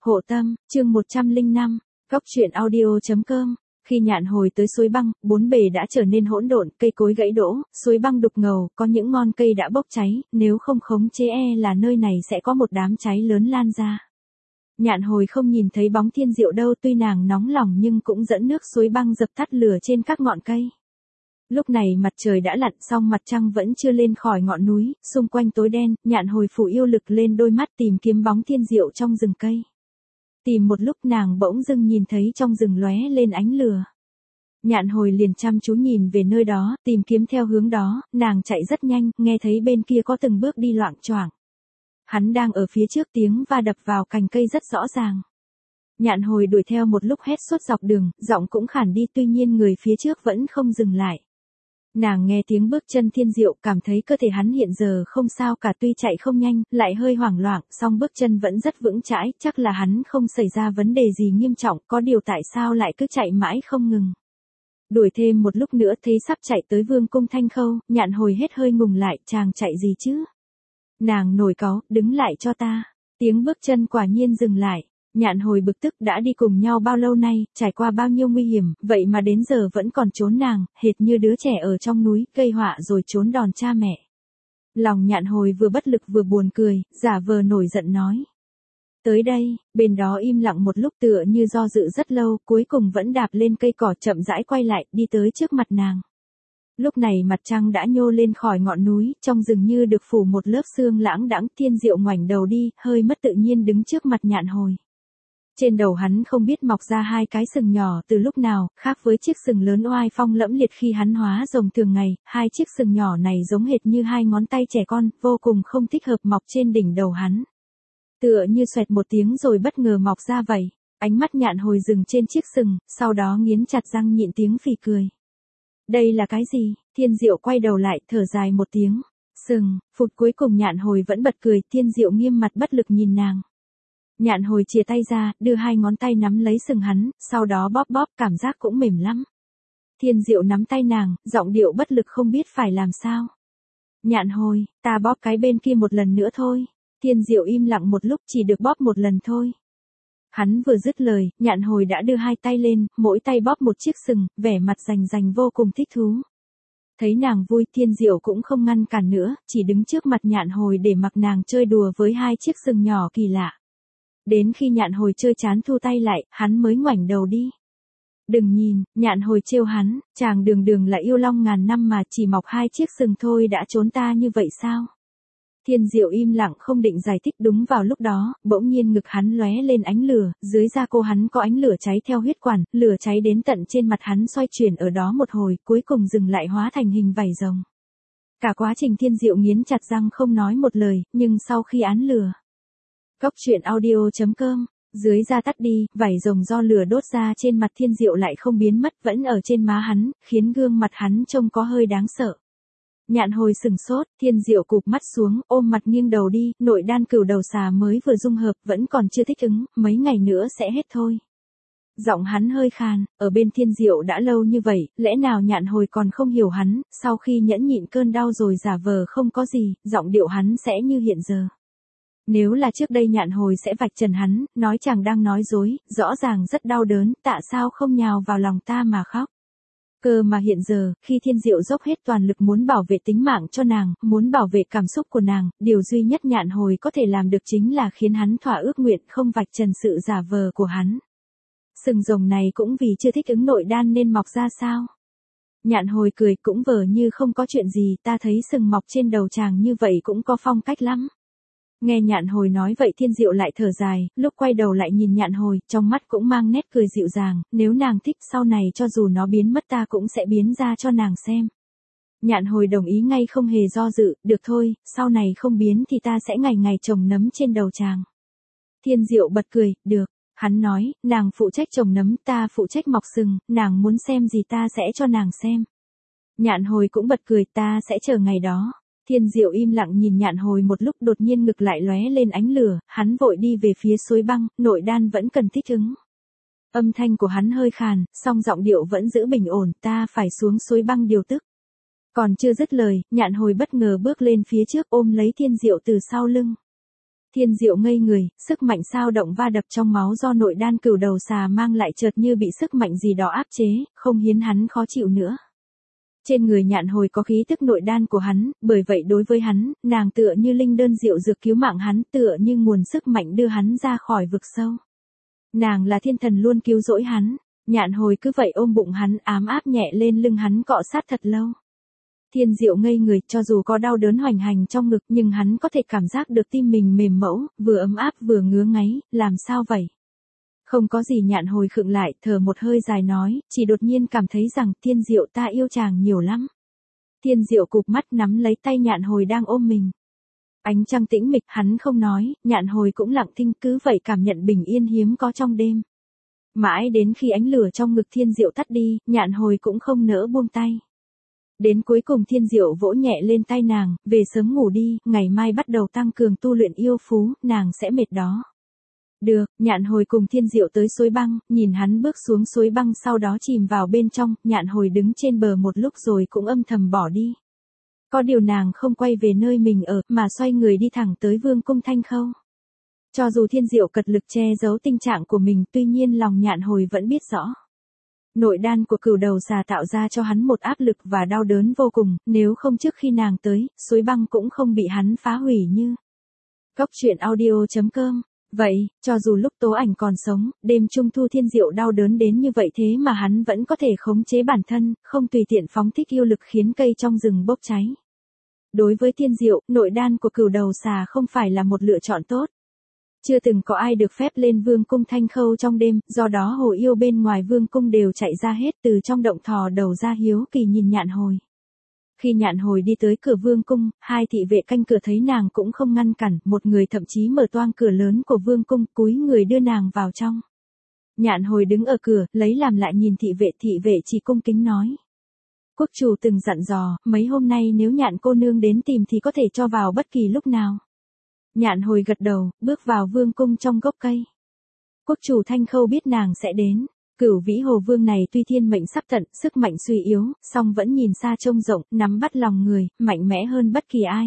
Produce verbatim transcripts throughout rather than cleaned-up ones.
Hộ tâm, chương một trăm lẻ năm, Cóc truyện audio chấm com. Khi Nhạn Hồi tới suối băng, bốn bề đã trở nên hỗn độn, cây cối gãy đổ, suối băng đục ngầu, có những ngọn cây đã bốc cháy, nếu không khống chế e là nơi này sẽ có một đám cháy lớn lan ra. Nhạn Hồi không nhìn thấy bóng Thiên Diệu đâu, tuy nàng nóng lòng nhưng cũng dẫn nước suối băng dập tắt lửa trên các ngọn cây. Lúc này mặt trời đã lặn, song mặt trăng vẫn chưa lên khỏi ngọn núi, xung quanh tối đen. Nhạn Hồi phủ yêu lực lên đôi mắt tìm kiếm bóng Thiên Diệu trong rừng cây. Tìm một lúc nàng bỗng dưng nhìn thấy trong rừng lóe lên ánh lửa. Nhạn Hồi liền chăm chú nhìn về nơi đó, tìm kiếm theo hướng đó, nàng chạy rất nhanh, nghe thấy bên kia có từng bước đi loạng choạng. Hắn đang ở phía trước, tiếng va đập vào cành cây rất rõ ràng. Nhạn Hồi đuổi theo một lúc hét suốt dọc đường, giọng cũng khản đi, tuy nhiên người phía trước vẫn không dừng lại. Nàng nghe tiếng bước chân Thiên Diệu, cảm thấy cơ thể hắn hiện giờ không sao cả, tuy chạy không nhanh, lại hơi hoảng loạn, song bước chân vẫn rất vững chãi, chắc là hắn không xảy ra vấn đề gì nghiêm trọng, có điều tại sao lại cứ chạy mãi không ngừng. Đuổi thêm một lúc nữa thấy sắp chạy tới Vương cung Thanh Khâu, Nhạn Hồi hết hơi ngùng lại, chàng chạy gì chứ? Nàng nổi cáu, đứng lại cho ta. Tiếng bước chân quả nhiên dừng lại. Nhạn Hồi bực tức, đã đi cùng nhau bao lâu nay, trải qua bao nhiêu nguy hiểm, vậy mà đến giờ vẫn còn trốn nàng, hệt như đứa trẻ ở trong núi, gây họa rồi trốn đòn cha mẹ. Lòng Nhạn Hồi vừa bất lực vừa buồn cười, giả vờ nổi giận nói. Tới đây, bên đó im lặng một lúc tựa như do dự rất lâu, cuối cùng vẫn đạp lên cây cỏ chậm rãi quay lại, đi tới trước mặt nàng. Lúc này mặt trăng đã nhô lên khỏi ngọn núi, trong rừng như được phủ một lớp sương lãng đãng. Thiên Diệu ngoảnh đầu đi, hơi mất tự nhiên đứng trước mặt Nhạn Hồi. Trên đầu hắn không biết mọc ra hai cái sừng nhỏ từ lúc nào, khác với chiếc sừng lớn oai phong lẫm liệt khi hắn hóa rồng thường ngày, hai chiếc sừng nhỏ này giống hệt như hai ngón tay trẻ con, vô cùng không thích hợp mọc trên đỉnh đầu hắn. Tựa như xoẹt một tiếng rồi bất ngờ mọc ra vậy. Ánh mắt Nhạn Hồi dừng trên chiếc sừng, sau đó nghiến chặt răng nhịn tiếng phì cười. Đây là cái gì? Thiên Diệu quay đầu lại, thở dài một tiếng. Sừng, phụt, cuối cùng Nhạn Hồi vẫn bật cười. Thiên Diệu nghiêm mặt bất lực nhìn nàng. Nhạn Hồi chìa tay ra, đưa hai ngón tay nắm lấy sừng hắn, sau đó bóp bóp, cảm giác cũng mềm lắm. Thiên Diệu nắm tay nàng, giọng điệu bất lực không biết phải làm sao. Nhạn Hồi, ta bóp cái bên kia một lần nữa thôi. Thiên Diệu im lặng một lúc, chỉ được bóp một lần thôi. Hắn vừa dứt lời, Nhạn Hồi đã đưa hai tay lên, mỗi tay bóp một chiếc sừng, vẻ mặt rành rành vô cùng thích thú. Thấy nàng vui, Thiên Diệu cũng không ngăn cản nữa, chỉ đứng trước mặt Nhạn Hồi để mặc nàng chơi đùa với hai chiếc sừng nhỏ kỳ lạ. Đến khi Nhạn Hồi chơi chán thu tay lại, hắn mới ngoảnh đầu đi. Đừng nhìn, Nhạn Hồi trêu hắn, chàng đường đường là yêu long ngàn năm mà chỉ mọc hai chiếc sừng thôi đã trốn ta như vậy sao? Thiên Diệu im lặng không định giải thích. Đúng vào lúc đó, bỗng nhiên ngực hắn lóe lên ánh lửa, dưới da cô hắn có ánh lửa cháy theo huyết quản, lửa cháy đến tận trên mặt hắn xoay chuyển ở đó một hồi, cuối cùng dừng lại hóa thành hình vảy rồng. Cả quá trình Thiên Diệu nghiến chặt răng không nói một lời, nhưng sau khi án lửa. Cóc truyện audio chấm com, dưới da tắt đi, vảy rồng do lửa đốt ra trên mặt Thiên Diệu lại không biến mất, vẫn ở trên má hắn, khiến gương mặt hắn trông có hơi đáng sợ. Nhạn Hồi sừng sốt, Thiên Diệu cụp mắt xuống, ôm mặt nghiêng đầu đi, nội đan cửu đầu xà mới vừa dung hợp, vẫn còn chưa thích ứng, mấy ngày nữa sẽ hết thôi. Giọng hắn hơi khàn, ở bên Thiên Diệu đã lâu như vậy, lẽ nào Nhạn Hồi còn không hiểu hắn, sau khi nhẫn nhịn cơn đau rồi giả vờ không có gì, giọng điệu hắn sẽ như hiện giờ. Nếu là trước đây Nhạn Hồi sẽ vạch trần hắn, nói chàng đang nói dối, rõ ràng rất đau đớn, tại sao không nhào vào lòng ta mà khóc. Cơ mà hiện giờ, khi Thiên Diệu dốc hết toàn lực muốn bảo vệ tính mạng cho nàng, muốn bảo vệ cảm xúc của nàng, điều duy nhất Nhạn Hồi có thể làm được chính là khiến hắn thỏa ước nguyện, không vạch trần sự giả vờ của hắn. Sừng rồng này cũng vì chưa thích ứng nội đan nên mọc ra sao? Nhạn Hồi cười cũng vờ như không có chuyện gì, ta thấy sừng mọc trên đầu chàng như vậy cũng có phong cách lắm. Nghe Nhạn Hồi nói vậy Thiên Diệu lại thở dài, lúc quay đầu lại nhìn Nhạn Hồi, trong mắt cũng mang nét cười dịu dàng, nếu nàng thích sau này cho dù nó biến mất ta cũng sẽ biến ra cho nàng xem. Nhạn Hồi đồng ý ngay không hề do dự, được thôi, sau này không biến thì ta sẽ ngày ngày trồng nấm trên đầu chàng. Thiên Diệu bật cười, được, hắn nói, nàng phụ trách trồng nấm, ta phụ trách mọc sừng, nàng muốn xem gì ta sẽ cho nàng xem. Nhạn Hồi cũng bật cười, ta sẽ chờ ngày đó. Thiên Diệu im lặng nhìn Nhạn Hồi một lúc, đột nhiên ngực lại lóe lên ánh lửa, hắn vội đi về phía suối băng, nội đan vẫn cần thích ứng. Âm thanh của hắn hơi khàn, song giọng điệu vẫn giữ bình ổn, ta phải xuống suối băng điều tức. Còn chưa dứt lời, Nhạn Hồi bất ngờ bước lên phía trước ôm lấy Thiên Diệu từ sau lưng. Thiên Diệu ngây người, sức mạnh sao động va đập trong máu do nội đan cửu đầu xà mang lại chợt như bị sức mạnh gì đó áp chế, không khiến hắn khó chịu nữa. Trên người Nhạn Hồi có khí tức nội đan của hắn, bởi vậy đối với hắn, nàng tựa như linh đơn diệu dược cứu mạng hắn, tựa như nguồn sức mạnh đưa hắn ra khỏi vực sâu. Nàng là thiên thần luôn cứu rỗi hắn. Nhạn Hồi cứ vậy ôm bụng hắn, ám áp nhẹ lên lưng hắn cọ sát thật lâu. Thiên Diệu ngây người, cho dù có đau đớn hoành hành trong ngực nhưng hắn có thể cảm giác được tim mình mềm mẫu, vừa ấm áp vừa ngứa ngáy, làm sao vậy? Không có gì. Nhạn Hồi khựng lại, thở một hơi dài nói, chỉ đột nhiên cảm thấy rằng Thiên Diệu ta yêu chàng nhiều lắm. Thiên Diệu cụp mắt nắm lấy tay Nhạn Hồi đang ôm mình. Ánh trăng tĩnh mịch, hắn không nói, Nhạn Hồi cũng lặng thinh, cứ vậy cảm nhận bình yên hiếm có trong đêm. Mãi đến khi ánh lửa trong ngực Thiên Diệu tắt đi, Nhạn Hồi cũng không nỡ buông tay. Đến cuối cùng Thiên Diệu vỗ nhẹ lên tay nàng, về sớm ngủ đi, ngày mai bắt đầu tăng cường tu luyện yêu phú, nàng sẽ mệt đó. Được, Nhạn Hồi cùng Thiên Diệu tới suối băng, nhìn hắn bước xuống suối băng sau đó chìm vào bên trong, Nhạn Hồi đứng trên bờ một lúc rồi cũng âm thầm bỏ đi. Có điều nàng không quay về nơi mình ở, mà xoay người đi thẳng tới vương cung Thanh Khâu. Cho dù Thiên Diệu cật lực che giấu tình trạng của mình, tuy nhiên lòng Nhạn Hồi vẫn biết rõ. Nội đan của cửu đầu xà tạo ra cho hắn một áp lực và đau đớn vô cùng, nếu không trước khi nàng tới, suối băng cũng không bị hắn phá hủy như. Góc truyện audio chấm com. Vậy, cho dù lúc Tố Ảnh còn sống, đêm trung thu Thiên Diệu đau đớn đến như vậy thế mà hắn vẫn có thể khống chế bản thân, không tùy tiện phóng thích yêu lực khiến cây trong rừng bốc cháy. Đối với Thiên Diệu, nội đan của cửu đầu xà không phải là một lựa chọn tốt. Chưa từng có ai được phép lên vương cung Thanh Khâu trong đêm, do đó hồ yêu bên ngoài vương cung đều chạy ra hết, từ trong động thò đầu ra hiếu kỳ nhìn Nhạn Hồi. Khi Nhạn Hồi đi tới cửa vương cung, hai thị vệ canh cửa thấy nàng cũng không ngăn cản, một người thậm chí mở toang cửa lớn của vương cung, cúi người đưa nàng vào trong. Nhạn Hồi đứng ở cửa, lấy làm lại nhìn thị vệ, thị vệ chỉ cung kính nói. Quốc chủ từng dặn dò, mấy hôm nay nếu Nhạn cô nương đến tìm thì có thể cho vào bất kỳ lúc nào. Nhạn Hồi gật đầu, bước vào vương cung trong gốc cây. Quốc chủ Thanh Khâu biết nàng sẽ đến. Cửu Vĩ Hồ Vương này tuy thiên mệnh sắp tận, sức mạnh suy yếu, song vẫn nhìn xa trông rộng, nắm bắt lòng người, mạnh mẽ hơn bất kỳ ai.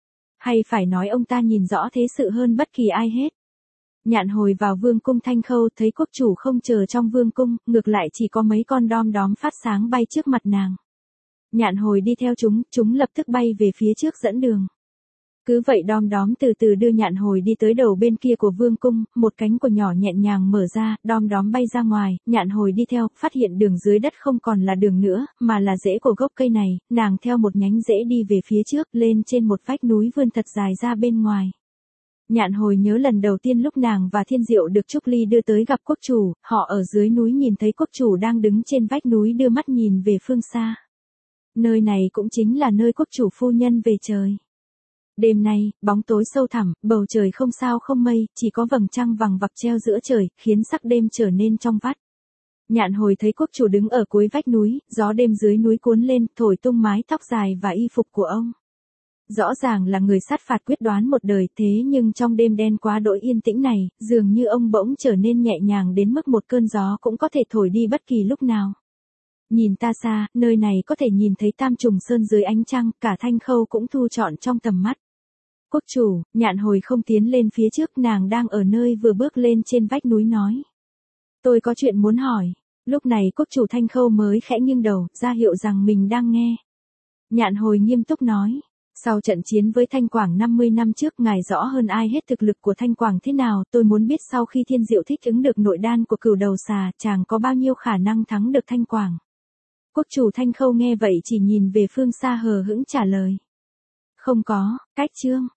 Hay phải nói ông ta nhìn rõ thế sự hơn bất kỳ ai hết. Nhạn Hồi vào vương cung Thanh Khâu thấy quốc chủ không chờ trong vương cung, ngược lại chỉ có mấy con đom đóm phát sáng bay trước mặt nàng. Nhạn Hồi đi theo chúng, chúng lập tức bay về phía trước dẫn đường. Cứ vậy đom đóm từ từ đưa Nhạn Hồi đi tới đầu bên kia của vương cung, một cánh của nhỏ nhẹn nhàng mở ra, đom đóm bay ra ngoài, Nhạn Hồi đi theo, phát hiện đường dưới đất không còn là đường nữa, mà là rễ của gốc cây này, nàng theo một nhánh rễ đi về phía trước, lên trên một vách núi vươn thật dài ra bên ngoài. Nhạn Hồi nhớ lần đầu tiên lúc nàng và Thiên Diệu được Trúc Ly đưa tới gặp quốc chủ, họ ở dưới núi nhìn thấy quốc chủ đang đứng trên vách núi đưa mắt nhìn về phương xa. Nơi này cũng chính là nơi quốc chủ phu nhân về trời. Đêm nay, bóng tối sâu thẳm, bầu trời không sao không mây, chỉ có vầng trăng vằng vặc treo giữa trời, khiến sắc đêm trở nên trong vắt. Nhạn Hồi thấy quốc chủ đứng ở cuối vách núi, gió đêm dưới núi cuốn lên, thổi tung mái tóc dài và y phục của ông. Rõ ràng là người sát phạt quyết đoán một đời, thế nhưng trong đêm đen quá đỗi yên tĩnh này, dường như ông bỗng trở nên nhẹ nhàng đến mức một cơn gió cũng có thể thổi đi bất kỳ lúc nào. Nhìn ta xa, nơi này có thể nhìn thấy Tam Trùng Sơn dưới ánh trăng, cả Thanh Khâu cũng thu trọn trong tầm mắt. Quốc chủ, Nhạn Hồi không tiến lên phía trước, nàng đang ở nơi vừa bước lên trên vách núi nói. Tôi có chuyện muốn hỏi. Lúc này quốc chủ Thanh Khâu mới khẽ nghiêng đầu, ra hiệu rằng mình đang nghe. Nhạn Hồi nghiêm túc nói. Sau trận chiến với Thanh Quảng năm mươi năm trước, ngài rõ hơn ai hết thực lực của Thanh Quảng thế nào, tôi muốn biết sau khi Thiên Diệu thích ứng được nội đan của cửu đầu xà, chàng có bao nhiêu khả năng thắng được Thanh Quảng. Quốc chủ Thanh Khâu nghe vậy chỉ nhìn về phương xa hờ hững trả lời. Không có, cách chương.